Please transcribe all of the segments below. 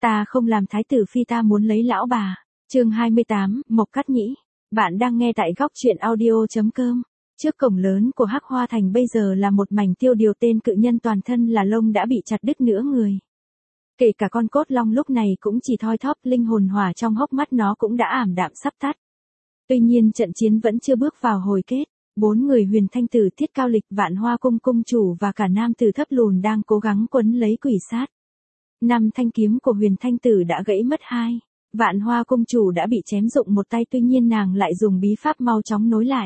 Ta không làm thái tử phi, ta muốn lấy lão bà. Chương 28, Mộc Cát Nhĩ. Bạn đang nghe tại góc truyện audio.com. Trước cổng lớn của Hắc Hoa Thành bây giờ là một mảnh tiêu điều, tên cự nhân toàn thân là lông đã bị chặt đứt nửa người. Kể cả con cốt long lúc này cũng chỉ thoi thóp, linh hồn hỏa trong hốc mắt nó cũng đã ảm đạm sắp tắt. Tuy nhiên trận chiến vẫn chưa bước vào hồi kết. 4 người Huyền Thanh Tử, Thiết Cao Lịch, Vạn Hoa Cung cung chủ và cả nam tử Thấp Lùn đang cố gắng quấn lấy quỷ sát. 5 thanh kiếm của Huyền Thanh Tử đã gãy mất 2. Vạn Hoa cung chủ đã bị chém rụng một tay, tuy nhiên nàng lại dùng bí pháp mau chóng nối lại.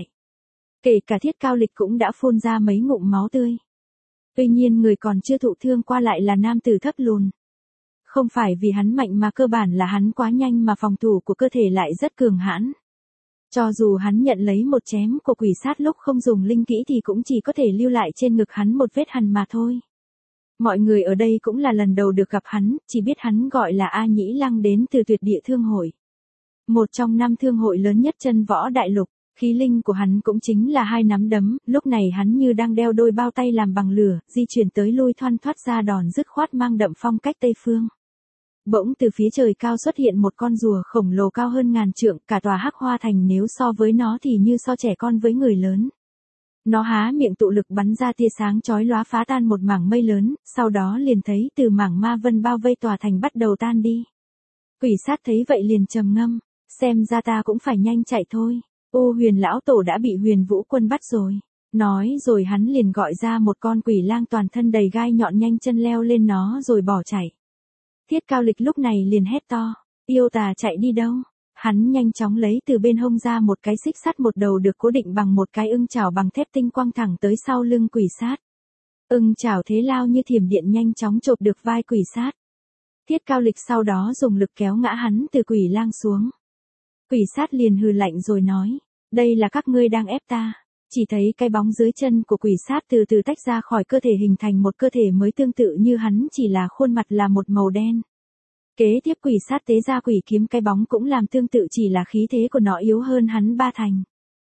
Kể cả Thiết Cao Lịch cũng đã phun ra mấy ngụm máu tươi. Tuy nhiên người còn chưa thụ thương qua lại là nam tử Thấp Lùn. Không phải vì hắn mạnh mà cơ bản là hắn quá nhanh, mà phòng thủ của cơ thể lại rất cường hãn. Cho dù hắn nhận lấy một chém của quỷ sát lúc không dùng linh kỹ thì cũng chỉ có thể lưu lại trên ngực hắn một vết hằn mà thôi. Mọi người ở đây cũng là lần đầu được gặp hắn, chỉ biết hắn gọi là A Nhĩ Lăng, đến từ Tuyệt Địa Thương Hội. Một trong 5 thương hội lớn nhất chân võ đại lục. Khí linh của hắn cũng chính là 2 nắm đấm, lúc này hắn như đang đeo đôi bao tay làm bằng lửa, di chuyển tới lui thoăn thoắt ra đòn dứt khoát mang đậm phong cách Tây Phương. Bỗng từ phía trời cao xuất hiện một con rùa khổng lồ cao hơn ngàn trượng, cả tòa Hắc Hoa Thành nếu so với nó thì như so trẻ con với người lớn. Nó há miệng tụ lực bắn ra tia sáng chói lóa phá tan một mảng mây lớn, sau đó liền thấy từ mảng ma vân bao vây tòa thành bắt đầu tan đi. Quỷ sát thấy vậy liền trầm ngâm, xem ra ta cũng phải nhanh chạy thôi. Ô Huyền lão tổ đã bị Huyền Vũ quân bắt rồi. Nói rồi hắn liền gọi ra một con quỷ lang toàn thân đầy gai nhọn, nhanh chân leo lên nó rồi bỏ chạy. Thiết Cao Lịch lúc này liền hét to, yêu tà chạy đi đâu? Hắn nhanh chóng lấy từ bên hông ra một cái xích sắt, một đầu được cố định bằng một cái ưng chảo bằng thép tinh quăng thẳng tới sau lưng quỷ sát. Ưng chảo thế lao như thiểm điện nhanh chóng chộp được vai quỷ sát. Thiết Cao Lịch sau đó dùng lực kéo ngã hắn từ quỷ lang xuống. Quỷ sát liền hừ lạnh rồi nói, đây là các ngươi đang ép ta. Chỉ thấy cái bóng dưới chân của quỷ sát từ từ tách ra khỏi cơ thể, hình thành một cơ thể mới tương tự như hắn, chỉ là khuôn mặt là một màu đen. Kế tiếp quỷ sát tế ra quỷ kiếm, cái bóng cũng làm tương tự, chỉ là khí thế của nó yếu hơn hắn 3 thành.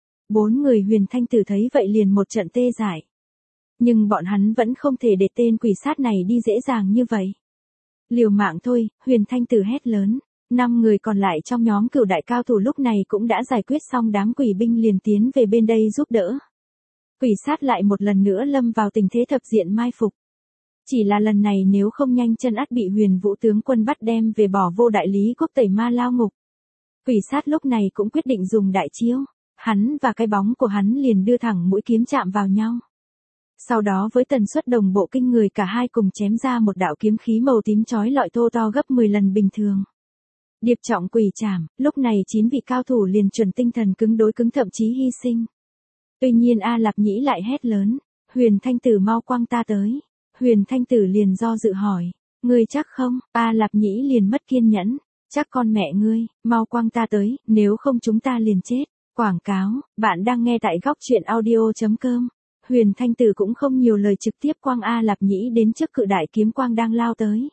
4 người Huyền Thanh Tử thấy vậy liền một trận tê dại. Nhưng bọn hắn vẫn không thể để tên quỷ sát này đi dễ dàng như vậy. Liều mạng thôi, Huyền Thanh Tử hét lớn. 5 người còn lại trong nhóm Cửu đại cao thủ lúc này cũng đã giải quyết xong đám quỷ binh, liền tiến về bên đây giúp đỡ. Quỷ sát lại một lần nữa lâm vào tình thế thập diện mai phục. Chỉ là lần này nếu không nhanh chân ắt bị Huyền Vũ tướng quân bắt đem về bỏ vô đại lý quốc tẩy ma lao ngục. Quỷ sát lúc này cũng quyết định dùng đại chiêu. Hắn và cái bóng của hắn liền đưa thẳng mũi kiếm chạm vào nhau. Sau đó với tần suất đồng bộ kinh người, cả hai cùng chém ra một đạo kiếm khí màu tím chói lọi thô to gấp 10 lần bình thường. Điệp trọng quỷ trảm, lúc này 9 vị cao thủ liền chuẩn tinh thần cứng đối cứng, thậm chí hy sinh. Tuy nhiên A Lạp Nhĩ lại hét lớn, Huyền Thanh Tử mau quăng ta tới. Huyền Thanh Tử liền do dự hỏi, ngươi chắc không? A Lạp Nhĩ liền mất kiên nhẫn, chắc con mẹ ngươi, mau quăng ta tới, nếu không chúng ta liền chết. Quảng cáo, bạn đang nghe tại góc truyện audio.com. Huyền Thanh Tử cũng không nhiều lời, trực tiếp quăng A Lạp Nhĩ đến trước cự đại kiếm quang đang lao tới.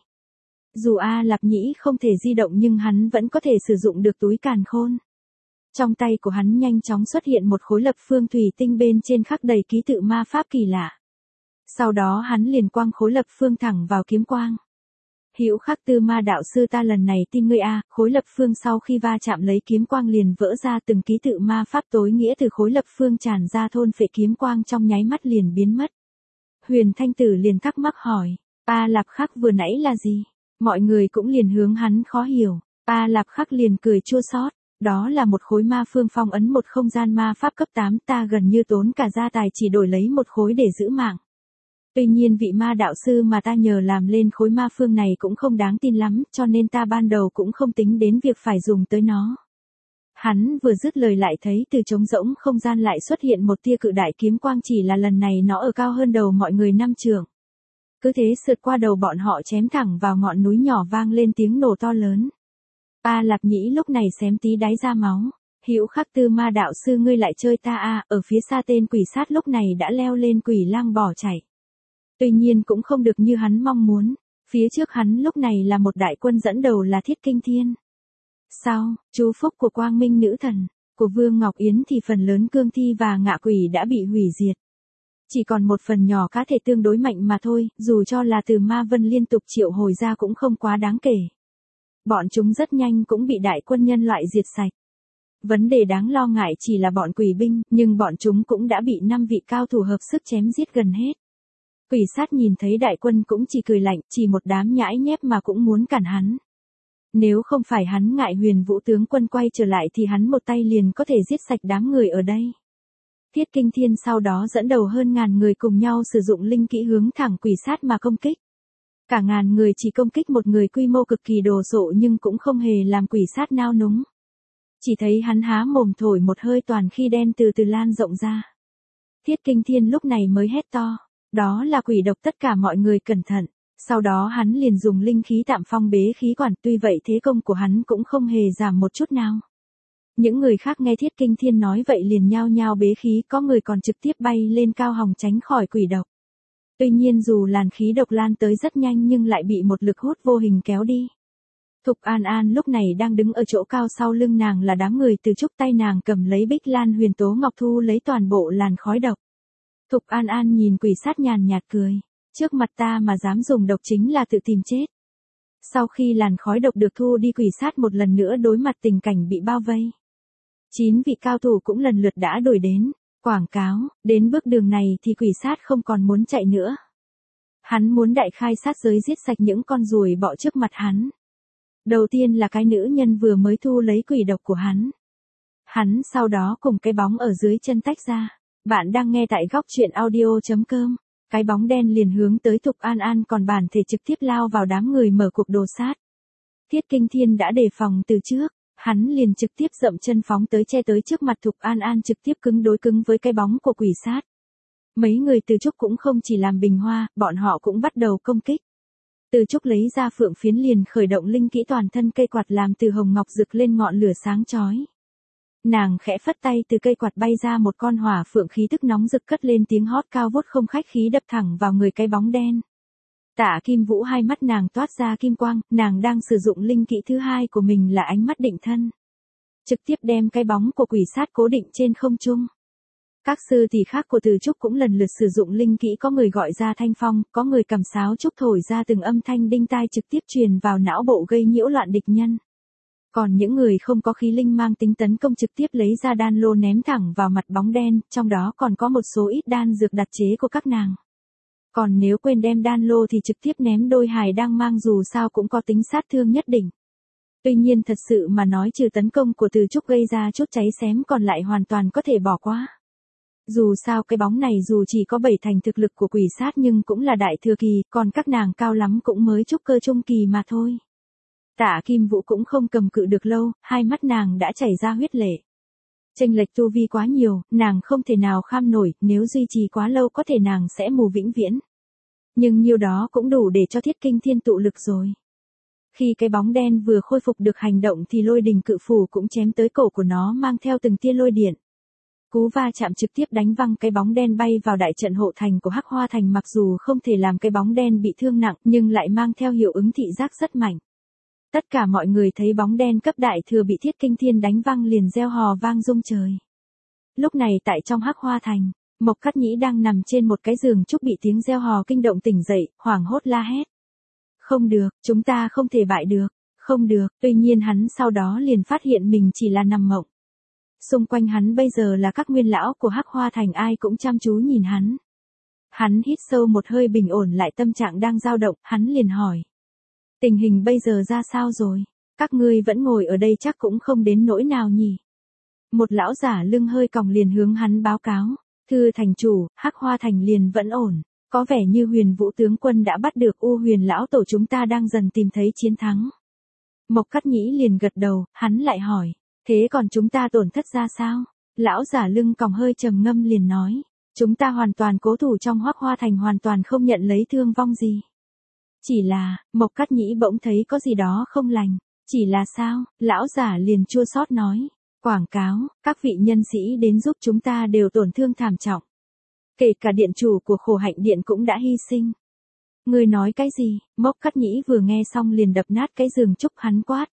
Dù A Lạp Nhĩ không thể di động nhưng hắn vẫn có thể sử dụng được túi càn khôn. Trong tay của hắn nhanh chóng xuất hiện một khối lập phương thủy tinh, bên trên khắc đầy ký tự ma pháp kỳ lạ. Sau đó hắn liền quăng khối lập phương thẳng vào kiếm quang. Hữu Khắc Tư Ma đạo sư, ta lần này tin ngươi a. Khối lập phương sau khi va chạm lấy kiếm quang liền vỡ ra, từng ký tự ma pháp tối nghĩa từ khối lập phương tràn ra, thôn phệ kiếm quang trong nháy mắt liền biến mất. Huyền Thanh Tử liền thắc mắc hỏi, A Lạp Khắc vừa nãy là gì? Mọi người cũng liền hướng hắn khó hiểu. A Lạp Khắc liền cười chua xót, đó là một khối ma phương phong ấn, một không gian ma pháp cấp 8, ta gần như tốn cả gia tài chỉ đổi lấy một khối để giữ mạng. Tuy nhiên vị ma đạo sư mà ta nhờ làm lên khối ma phương này cũng không đáng tin lắm, cho nên ta ban đầu cũng không tính đến việc phải dùng tới nó. Hắn vừa dứt lời lại thấy từ trống rỗng không gian lại xuất hiện một tia cự đại kiếm quang, chỉ là lần này nó ở cao hơn đầu mọi người 5 trượng. Cứ thế sượt qua đầu bọn họ, chém thẳng vào ngọn núi nhỏ, vang lên tiếng nổ to lớn. A Lạp Nhĩ lúc này xém tí đáy ra máu. Hữu Khắc Tư Ma đạo sư, ngươi lại chơi ta a. Ở phía xa tên quỷ sát lúc này đã leo lên quỷ lang bỏ chạy. Tuy nhiên cũng không được như hắn mong muốn. Phía trước hắn lúc này là một đại quân dẫn đầu là Thiết Kinh Thiên. Sau, chú phúc của Quang Minh Nữ Thần, của Vương Ngọc Yến thì phần lớn cương thi và ngạ quỷ đã bị hủy diệt. Chỉ còn một phần nhỏ cá thể tương đối mạnh mà thôi, dù cho là từ ma vân liên tục triệu hồi ra cũng không quá đáng kể. bọn chúng rất nhanh cũng bị đại quân nhân loại diệt sạch. Vấn đề đáng lo ngại chỉ là bọn quỷ binh, nhưng bọn chúng cũng đã bị 5 vị cao thủ hợp sức chém giết gần hết. Quỷ sát nhìn thấy đại quân cũng chỉ cười lạnh, chỉ một đám nhãi nhép mà cũng muốn cản hắn. Nếu không phải hắn ngại Huyền Vũ tướng quân quay trở lại thì hắn một tay liền có thể giết sạch đám người ở đây. Thiết Kinh Thiên sau đó dẫn đầu hơn ngàn người cùng nhau sử dụng linh kỹ hướng thẳng quỷ sát mà công kích. Cả ngàn người chỉ công kích một người quy mô cực kỳ đồ sộ nhưng cũng không hề làm quỷ sát nao núng. Chỉ thấy hắn há mồm thổi một hơi toàn khí đen từ từ lan rộng ra. Thiết Kinh Thiên lúc này mới hét to, đó là quỷ độc, tất cả mọi người cẩn thận. Sau đó hắn liền dùng linh khí tạm phong bế khí quản, tuy vậy thế công của hắn cũng không hề giảm một chút nào. Những người khác nghe Thiết Kinh Thiên nói vậy liền nhao nhao bế khí, có người còn trực tiếp bay lên cao hòng tránh khỏi quỷ độc. Tuy nhiên dù làn khí độc lan tới rất nhanh nhưng lại bị một lực hút vô hình kéo đi. Thục An An lúc này đang đứng ở chỗ cao, sau lưng nàng là đám người Từ Trúc, tay nàng cầm lấy Bích Lan Huyền Tố Ngọc thu lấy toàn bộ làn khói độc. Thục An An nhìn quỷ sát nhàn nhạt cười, trước mặt ta mà dám dùng độc chính là tự tìm chết. Sau khi làn khói độc được thu đi, quỷ sát một lần nữa đối mặt tình cảnh bị bao vây. 9 vị cao thủ cũng lần lượt đã đuổi đến, quảng cáo, đến bước đường này thì quỷ sát không còn muốn chạy nữa. Hắn muốn đại khai sát giới, giết sạch những con ruồi bọ trước mặt hắn. Đầu tiên là cái nữ nhân vừa mới thu lấy quỷ độc của hắn. Hắn sau đó cùng cái bóng ở dưới chân tách ra. Bạn đang nghe tại góc truyện audio.com. Cái bóng đen liền hướng tới Thục An An, còn bản thể trực tiếp lao vào đám người mở cuộc đồ sát. Thiết Kinh Thiên đã đề phòng từ trước, hắn liền trực tiếp dậm chân phóng tới, che tới trước mặt Thục An An, trực tiếp cứng đối cứng với cái bóng của quỷ sát. Mấy người Từ Trúc cũng không chỉ làm bình hoa, bọn họ cũng bắt đầu công kích. Từ Trúc lấy ra phượng phiến liền khởi động linh kỹ, toàn thân cây quạt làm từ hồng ngọc rực lên ngọn lửa sáng chói. Nàng khẽ phất tay, từ cây quạt bay ra một con hỏa phượng, khí tức nóng rực cất lên tiếng hót cao vút không khách khí, đập thẳng vào người cái bóng đen. Tạ Kim Vũ hai mắt nàng toát ra kim quang, nàng đang sử dụng linh kỹ thứ hai của mình là ánh mắt định thân. Trực tiếp đem cái bóng của quỷ sát cố định trên không trung. Các sư tỷ khác của Từ Trúc cũng lần lượt sử dụng linh kỹ, có người gọi ra thanh phong, có người cầm sáo trúc thổi ra từng âm thanh đinh tai trực tiếp truyền vào não bộ gây nhiễu loạn địch nhân. Còn những người không có khí linh mang tính tấn công trực tiếp lấy ra đan lô ném thẳng vào mặt bóng đen, trong đó còn có một số ít đan dược đặc chế của các nàng. Còn nếu quên đem đan lô thì trực tiếp ném đôi hài đang mang, dù sao cũng có tính sát thương nhất định. Tuy nhiên thật sự mà nói, trừ tấn công của Từ Trúc gây ra chút cháy xém, còn lại hoàn toàn có thể bỏ qua. Dù sao cái bóng này dù chỉ có 7 thành thực lực của quỷ sát nhưng cũng là đại thừa kỳ, còn các nàng cao lắm cũng mới trúc cơ trung kỳ mà thôi. Tạ Kim Vũ cũng không cầm cự được lâu, hai mắt nàng đã chảy ra huyết lệ. Chênh lệch tu vi quá nhiều, nàng không thể nào kham nổi, nếu duy trì quá lâu có thể nàng sẽ mù vĩnh viễn. Nhưng nhiêu đó cũng đủ để cho Thiết Kinh Thiên tụ lực rồi. Khi cái bóng đen vừa khôi phục được hành động thì lôi đình cự phủ cũng chém tới cổ của nó, mang theo từng tia lôi điện. Cú va chạm trực tiếp đánh văng cái bóng đen bay vào đại trận hộ thành của Hắc Hoa Thành, mặc dù không thể làm cái bóng đen bị thương nặng nhưng lại mang theo hiệu ứng thị giác rất mạnh. Tất cả mọi người thấy bóng đen cấp đại thừa bị Thiết Kinh Thiên đánh văng liền reo hò vang rung trời. Lúc này tại trong Hắc Hoa Thành, Mộc Cát Nhĩ đang nằm trên một cái giường trúc bị tiếng reo hò kinh động tỉnh dậy, hoảng hốt la hét. Không được, chúng ta không thể bại được, không được, tuy nhiên hắn sau đó liền phát hiện mình chỉ là nằm mộng. Xung quanh hắn bây giờ là các nguyên lão của Hắc Hoa Thành, ai cũng chăm chú nhìn hắn. Hắn hít sâu một hơi, bình ổn lại tâm trạng đang dao động, hắn liền hỏi. Tình hình bây giờ ra sao rồi? Các ngươi vẫn ngồi ở đây chắc cũng không đến nỗi nào nhỉ? Một lão giả lưng hơi còng liền hướng hắn báo cáo. Thưa thành chủ, Hắc Hoa Thành liền vẫn ổn. Có vẻ như Huyền Vũ tướng quân đã bắt được U Huyền lão tổ, chúng ta đang dần tìm thấy chiến thắng. Mộc Cát Nhĩ liền gật đầu, hắn lại hỏi. Thế còn chúng ta tổn thất ra sao? Lão giả lưng còng hơi trầm ngâm liền nói. Chúng ta hoàn toàn cố thủ trong Hắc Hoa Thành, hoàn toàn không nhận lấy thương vong gì. Chỉ là, Mộc Cát Nhĩ bỗng thấy có gì đó không lành. Chỉ là sao? Lão giả liền chua xót nói. Quảng cáo, các vị nhân sĩ đến giúp chúng ta đều tổn thương thảm trọng. Kể cả điện chủ của Khổ Hạnh Điện cũng đã hy sinh. Ngươi nói cái gì? Mộc Cát Nhĩ vừa nghe xong liền đập nát cái giường trúc, hắn quát.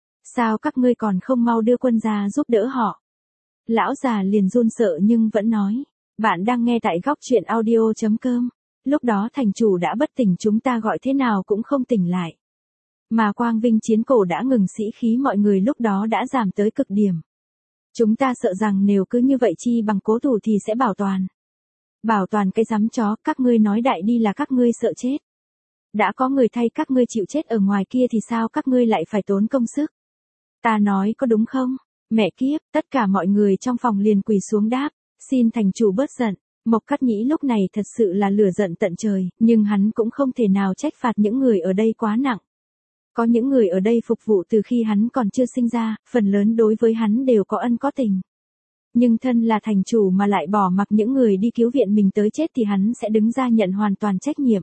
Sao các ngươi còn không mau đưa quân ra giúp đỡ họ? Lão già liền run sợ nhưng vẫn nói. Bạn đang nghe tại góc truyện audio.com. Lúc đó thành chủ đã bất tỉnh, chúng ta gọi thế nào cũng không tỉnh lại. Mà quang vinh chiến cổ đã ngừng, sĩ khí mọi người lúc đó đã giảm tới cực điểm. Chúng ta sợ rằng nếu cứ như vậy chi bằng cố thủ thì sẽ bảo toàn. Bảo toàn cái giám chó, các ngươi nói đại đi là các ngươi sợ chết. Đã có người thay các ngươi chịu chết ở ngoài kia thì sao các ngươi lại phải tốn công sức? Ta nói có đúng không? Mẹ kiếp, tất cả mọi người trong phòng liền quỳ xuống đáp, xin thành chủ bớt giận. Mộc Cát Nhĩ lúc này thật sự là lửa giận tận trời, nhưng hắn cũng không thể nào trách phạt những người ở đây quá nặng. Có những người ở đây phục vụ từ khi hắn còn chưa sinh ra, phần lớn đối với hắn đều có ân có tình. Nhưng thân là thành chủ mà lại bỏ mặc những người đi cứu viện mình tới chết thì hắn sẽ đứng ra nhận hoàn toàn trách nhiệm.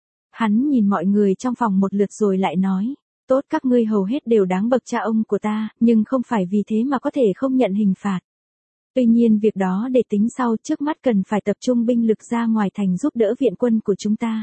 Hắn nhìn mọi người trong phòng một lượt rồi lại nói, tốt, các ngươi hầu hết đều đáng bậc cha ông của ta, nhưng không phải vì thế mà có thể không nhận hình phạt. Tuy nhiên việc đó để tính sau, trước mắt cần phải tập trung binh lực ra ngoài thành giúp đỡ viện quân của chúng ta.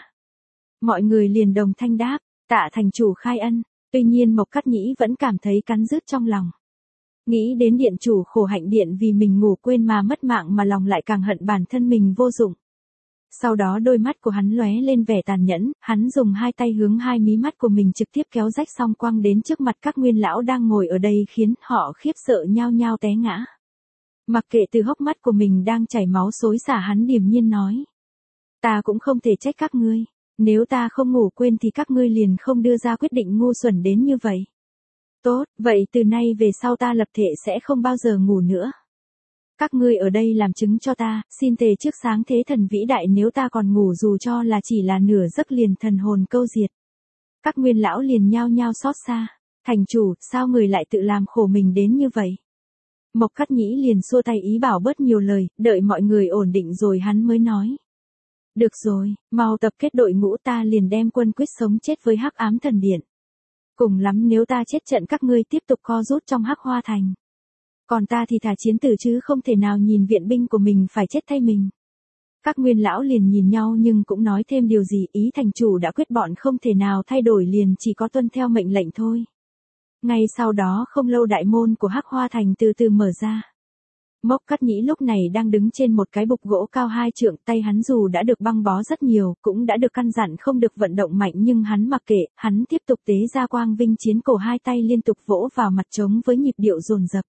Mọi người liền đồng thanh đáp, tạ thành chủ khai ân. Tuy nhiên Mộc Cát Nhĩ vẫn cảm thấy cắn rứt trong lòng. Nghĩ đến điện chủ khổ hạnh điện vì mình ngủ quên mà mất mạng mà lòng lại càng hận bản thân mình vô dụng. Sau đó đôi mắt của hắn lóe lên vẻ tàn nhẫn, hắn dùng hai tay hướng hai mí mắt của mình trực tiếp kéo rách xong quăng đến trước mặt các nguyên lão đang ngồi ở đây khiến họ khiếp sợ nhao nhao té ngã. Mặc kệ từ hốc mắt của mình đang chảy máu xối xả, hắn điềm nhiên nói. Ta cũng không thể trách các ngươi. Nếu ta không ngủ quên thì các ngươi liền không đưa ra quyết định ngu xuẩn đến như vậy. Tốt, vậy từ nay về sau ta lập thệ sẽ không bao giờ ngủ nữa. Các ngươi ở đây làm chứng cho ta, xin thề trước sáng thế thần vĩ đại nếu ta còn ngủ dù cho là chỉ là nửa giấc liền thần hồn câu diệt. Các nguyên lão liền nhao nhao xót xa. Thành chủ, sao người lại tự làm khổ mình đến như vậy? Mộc Cát Nhĩ liền xua tay ý bảo bớt nhiều lời, đợi mọi người ổn định rồi hắn mới nói. Được rồi, mau tập kết đội ngũ, ta liền đem quân quyết sống chết với Hắc Ám Thần Điện. Cùng lắm nếu ta chết trận các ngươi tiếp tục co rút trong Hắc Hoa Thành. Còn ta thì thả chiến tử chứ không thể nào nhìn viện binh của mình phải chết thay mình. Các nguyên lão liền nhìn nhau nhưng cũng nói thêm điều gì, ý thành chủ đã quyết bọn không thể nào thay đổi liền chỉ có tuân theo mệnh lệnh thôi. Ngay sau đó không lâu đại môn của Hắc Hoa Thành từ từ mở ra. Mộc Cát Nhĩ lúc này đang đứng trên một cái bục gỗ cao 2 trượng, tay hắn dù đã được băng bó rất nhiều, cũng đã được căn dặn không được vận động mạnh nhưng hắn mặc kệ, hắn tiếp tục tế ra quang vinh chiến cổ, hai tay liên tục vỗ vào mặt trống với nhịp điệu dồn dập.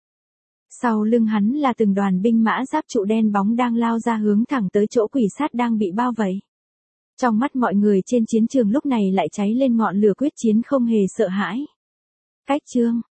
Sau lưng hắn là từng đoàn binh mã giáp trụ đen bóng đang lao ra hướng thẳng tới chỗ quỷ sát đang bị bao vây. Trong mắt mọi người trên chiến trường lúc này lại cháy lên ngọn lửa quyết chiến không hề sợ hãi. Cách chương